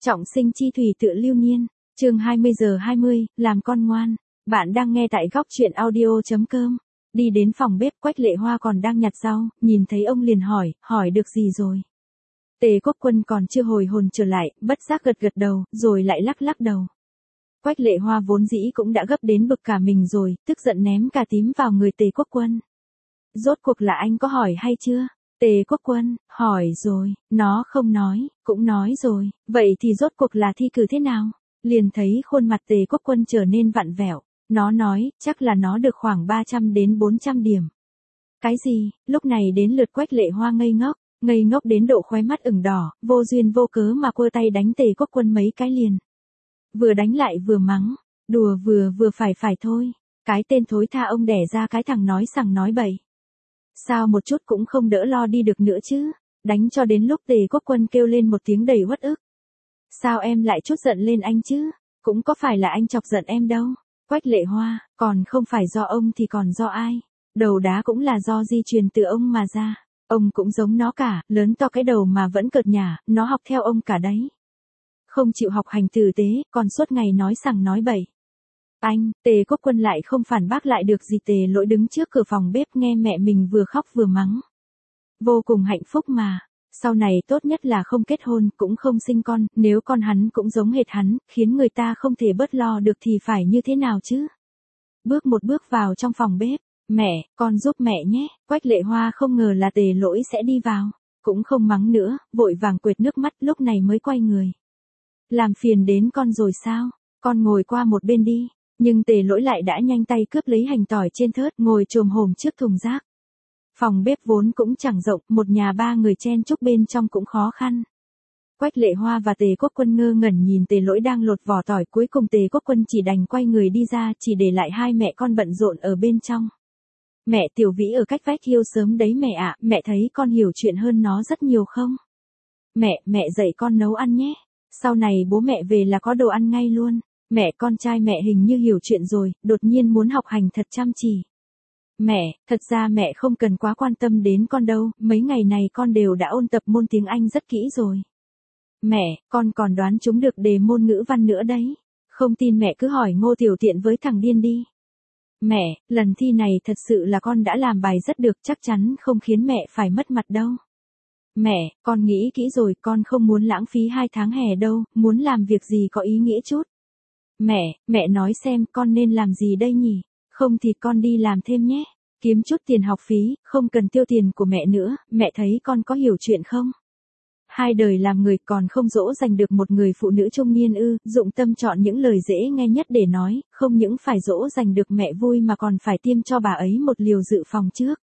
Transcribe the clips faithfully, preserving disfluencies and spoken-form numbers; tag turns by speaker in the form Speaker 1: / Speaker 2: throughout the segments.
Speaker 1: Trọng sinh chi thủy tựa lưu niên, chương hai mươi giờ hai mươi, làm con ngoan. Bạn đang nghe tại góc truyện audio chấm com. Đi đến phòng bếp, Quách Lệ Hoa còn đang nhặt rau, nhìn thấy ông liền hỏi, hỏi được gì rồi? Tề Quốc Quân còn chưa hồi hồn trở lại, bất giác gật gật đầu, rồi lại lắc lắc đầu. Quách Lệ Hoa vốn dĩ cũng đã gấp đến bực cả mình rồi, tức giận ném cà tím vào người Tề Quốc Quân. Rốt cuộc là anh có hỏi hay chưa? Tề Quốc Quân, hỏi rồi, nó không nói, cũng nói rồi, vậy thì rốt cuộc là thi cử thế nào? Liền thấy khuôn mặt Tề Quốc Quân trở nên vặn vẹo, nó nói, chắc là nó được khoảng ba trăm đến bốn trăm điểm. Cái gì? Lúc này đến lượt Quách Lệ Hoa ngây ngốc, ngây ngốc đến độ khóe mắt ửng đỏ, vô duyên vô cớ mà quơ tay đánh Tề Quốc Quân mấy cái liền. Vừa đánh lại vừa mắng, đùa vừa vừa phải phải thôi, cái tên thối tha ông đẻ ra cái thằng nói sằng nói bậy. Sao một chút cũng không đỡ lo đi được nữa chứ, đánh cho đến lúc Tề Quốc Quân kêu lên một tiếng đầy uất ức. Sao em lại chút giận lên anh chứ, cũng có phải là anh chọc giận em đâu. Quách Lệ Hoa, còn không phải do ông thì còn do ai, đầu đá cũng là do di truyền từ ông mà ra, ông cũng giống nó cả, lớn to cái đầu mà vẫn cợt nhả, nó học theo ông cả đấy. Không chịu học hành tử tế, còn suốt ngày nói sằng nói bậy. Anh, Tề Quốc Quân lại không phản bác lại được gì. Tề Lỗi đứng trước cửa phòng bếp nghe mẹ mình vừa khóc vừa mắng. Vô cùng hạnh phúc mà, sau này tốt nhất là không kết hôn, cũng không sinh con, nếu con hắn cũng giống hệt hắn, khiến người ta không thể bớt lo được thì phải như thế nào chứ? Bước một bước vào trong phòng bếp, mẹ, con giúp mẹ nhé, Quách Lệ Hoa không ngờ là Tề Lỗi sẽ đi vào, cũng không mắng nữa, vội vàng quệt nước mắt lúc này mới quay người. Làm phiền đến con rồi sao, con ngồi qua một bên đi. Nhưng Tề Lỗi lại đã nhanh tay cướp lấy hành tỏi trên thớt, ngồi chồm hổm trước thùng rác. Phòng bếp vốn cũng chẳng rộng, một nhà ba người chen chúc bên trong cũng khó khăn. Quách Lệ Hoa và Tề Quốc Quân ngơ ngẩn nhìn Tề Lỗi đang lột vỏ tỏi, cuối cùng Tề Quốc Quân chỉ đành quay người đi ra, chỉ để lại hai mẹ con bận rộn ở bên trong. Mẹ Tiểu Vĩ ở cách vách hiu sớm đấy mẹ ạ, mẹ thấy con hiểu chuyện hơn nó rất nhiều không? Mẹ, mẹ dạy con nấu ăn nhé, sau này bố mẹ về là có đồ ăn ngay luôn. Mẹ, con trai mẹ hình như hiểu chuyện rồi, đột nhiên muốn học hành thật chăm chỉ. Mẹ, thật ra mẹ không cần quá quan tâm đến con đâu, mấy ngày này con đều đã ôn tập môn tiếng Anh rất kỹ rồi. Mẹ, con còn đoán trúng được đề môn ngữ văn nữa đấy. Không tin mẹ cứ hỏi Ngô Tiểu Tiện với thằng điên đi. Mẹ, lần thi này thật sự là con đã làm bài rất được, chắc chắn không khiến mẹ phải mất mặt đâu. Mẹ, con nghĩ kỹ rồi, con không muốn lãng phí hai tháng hè đâu, muốn làm việc gì có ý nghĩa chút. Mẹ, mẹ nói xem con nên làm gì đây nhỉ? Không thì con đi làm thêm nhé. Kiếm chút tiền học phí, không cần tiêu tiền của mẹ nữa, mẹ thấy con có hiểu chuyện không? Hai đời làm người còn không dỗ dành được một người phụ nữ trung niên ư, dụng tâm chọn những lời dễ nghe nhất để nói, không những phải dỗ dành được mẹ vui mà còn phải tiêm cho bà ấy một liều dự phòng trước.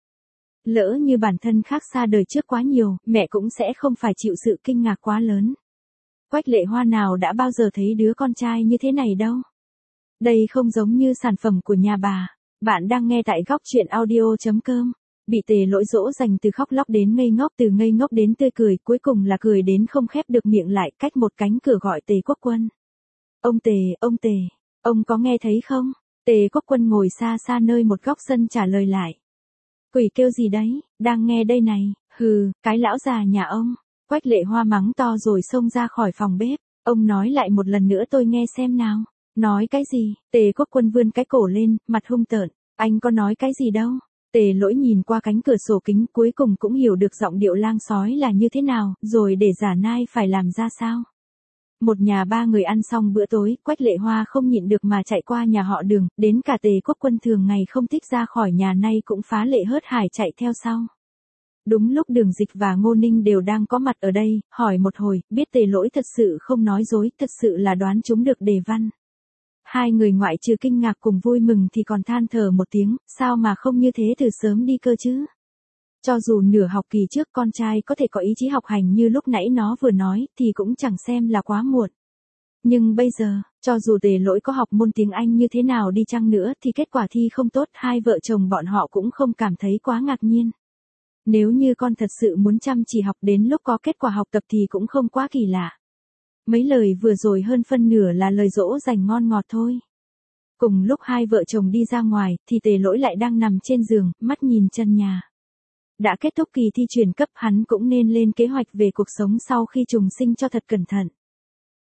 Speaker 1: Lỡ như bản thân khác xa đời trước quá nhiều, mẹ cũng sẽ không phải chịu sự kinh ngạc quá lớn. Quách Lệ Hoa nào đã bao giờ thấy đứa con trai như thế này đâu. Đây không giống như sản phẩm của nhà bà. Bạn đang nghe tại góc truyện audio chấm com. Bị Tề Lỗi dỗ dành từ khóc lóc đến ngây ngốc, từ ngây ngốc đến tươi cười, cuối cùng là cười đến không khép được miệng lại, cách một cánh cửa gọi Tề Quốc Quân. Ông Tề, ông Tề, ông có nghe thấy không? Tề Quốc Quân ngồi xa xa nơi một góc sân trả lời lại. Quỷ kêu gì đấy, đang nghe đây này, hừ, cái lão già nhà ông. Quách Lệ Hoa mắng to rồi xông ra khỏi phòng bếp. Ông nói lại một lần nữa tôi nghe xem nào. Nói cái gì? Tề Quốc Quân vươn cái cổ lên, mặt hung tợn. Anh có nói cái gì đâu? Tề Lỗi nhìn qua cánh cửa sổ kính, cuối cùng cũng hiểu được giọng điệu lang sói là như thế nào, rồi để giả nai phải làm ra sao. Một nhà ba người ăn xong bữa tối, Quách Lệ Hoa không nhịn được mà chạy qua nhà họ Đường, đến cả Tề Quốc Quân thường ngày không thích ra khỏi nhà nay cũng phá lệ hớt hải chạy theo sau. Đúng lúc Đường Dịch và Ngô Ninh đều đang có mặt ở đây, hỏi một hồi, biết Tề Lỗi thật sự không nói dối, thật sự là đoán trúng được đề văn. Hai người ngoại trừ kinh ngạc cùng vui mừng thì còn than thở một tiếng, sao mà không như thế từ sớm đi cơ chứ. Cho dù nửa học kỳ trước con trai có thể có ý chí học hành như lúc nãy nó vừa nói, thì cũng chẳng xem là quá muộn. Nhưng bây giờ, cho dù Tề Lỗi có học môn tiếng Anh như thế nào đi chăng nữa thì kết quả thi không tốt, hai vợ chồng bọn họ cũng không cảm thấy quá ngạc nhiên. Nếu như con thật sự muốn chăm chỉ học đến lúc có kết quả học tập thì cũng không quá kỳ lạ. Mấy lời vừa rồi hơn phân nửa là lời dỗ dành ngon ngọt thôi. Cùng lúc hai vợ chồng đi ra ngoài, thì Tề Lỗi lại đang nằm trên giường, mắt nhìn chân nhà. Đã kết thúc kỳ thi chuyển cấp, hắn cũng nên lên kế hoạch về cuộc sống sau khi trùng sinh cho thật cẩn thận.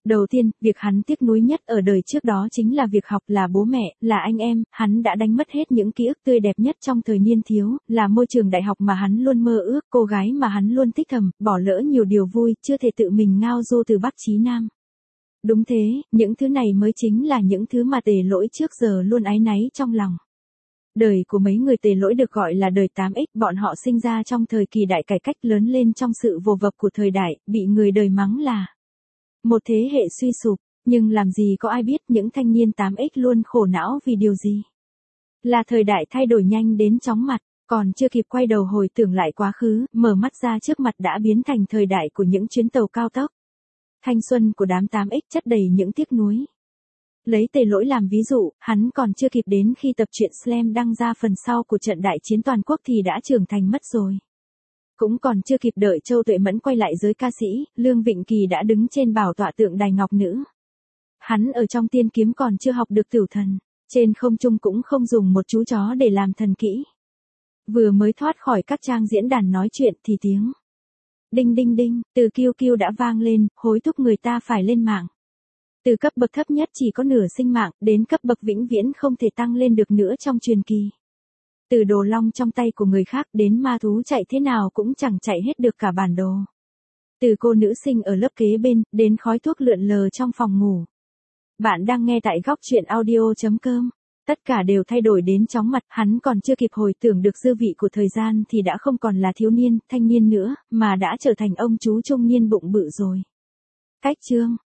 Speaker 1: Đầu tiên, việc hắn tiếc nuối nhất ở đời trước đó chính là việc học, là bố mẹ, là anh em, hắn đã đánh mất hết những ký ức tươi đẹp nhất trong thời niên thiếu, là môi trường đại học mà hắn luôn mơ ước, cô gái mà hắn luôn thích thầm, bỏ lỡ nhiều điều vui, chưa thể tự mình ngao du từ Bắc chí Nam. Đúng thế, những thứ này mới chính là những thứ mà Tề Lỗi trước giờ luôn áy náy trong lòng. Đời của mấy người Tề Lỗi được gọi là đời tám ích, bọn họ sinh ra trong thời kỳ đại cải cách, lớn lên trong sự vồ vập của thời đại, bị người đời mắng là một thế hệ suy sụp, nhưng làm gì có ai biết những thanh niên tám ích luôn khổ não vì điều gì. Là thời đại thay đổi nhanh đến chóng mặt, còn chưa kịp quay đầu hồi tưởng lại quá khứ, mở mắt ra trước mặt đã biến thành thời đại của những chuyến tàu cao tốc. Thanh xuân của đám tám ích chất đầy những tiếc nuối. Lấy Tề Lỗi làm ví dụ, hắn còn chưa kịp đến khi tập truyện Slam đăng ra phần sau của trận đại chiến toàn quốc thì đã trưởng thành mất rồi. Cũng còn chưa kịp đợi Châu Tuệ Mẫn quay lại giới ca sĩ, Lương Vịnh Kỳ đã đứng trên bảo tọa tượng đài ngọc nữ. Hắn ở trong tiên kiếm còn chưa học được tửu thần, trên không trung cũng không dùng một chú chó để làm thần kỹ. Vừa mới thoát khỏi các trang diễn đàn nói chuyện thì tiếng đinh đinh đinh từ Q Q đã vang lên, hối thúc người ta phải lên mạng. Từ cấp bậc thấp nhất chỉ có nửa sinh mạng, đến cấp bậc vĩnh viễn không thể tăng lên được nữa trong truyền kỳ. Từ đồ long trong tay của người khác đến ma thú chạy thế nào cũng chẳng chạy hết được cả bản đồ. Từ cô nữ sinh ở lớp kế bên, đến khói thuốc lượn lờ trong phòng ngủ. Bạn đang nghe tại góc truyện audio chấm com. Tất cả đều thay đổi đến chóng mặt, hắn còn chưa kịp hồi tưởng được dư vị của thời gian thì đã không còn là thiếu niên, thanh niên nữa, mà đã trở thành ông chú trung niên bụng bự rồi. Cách chương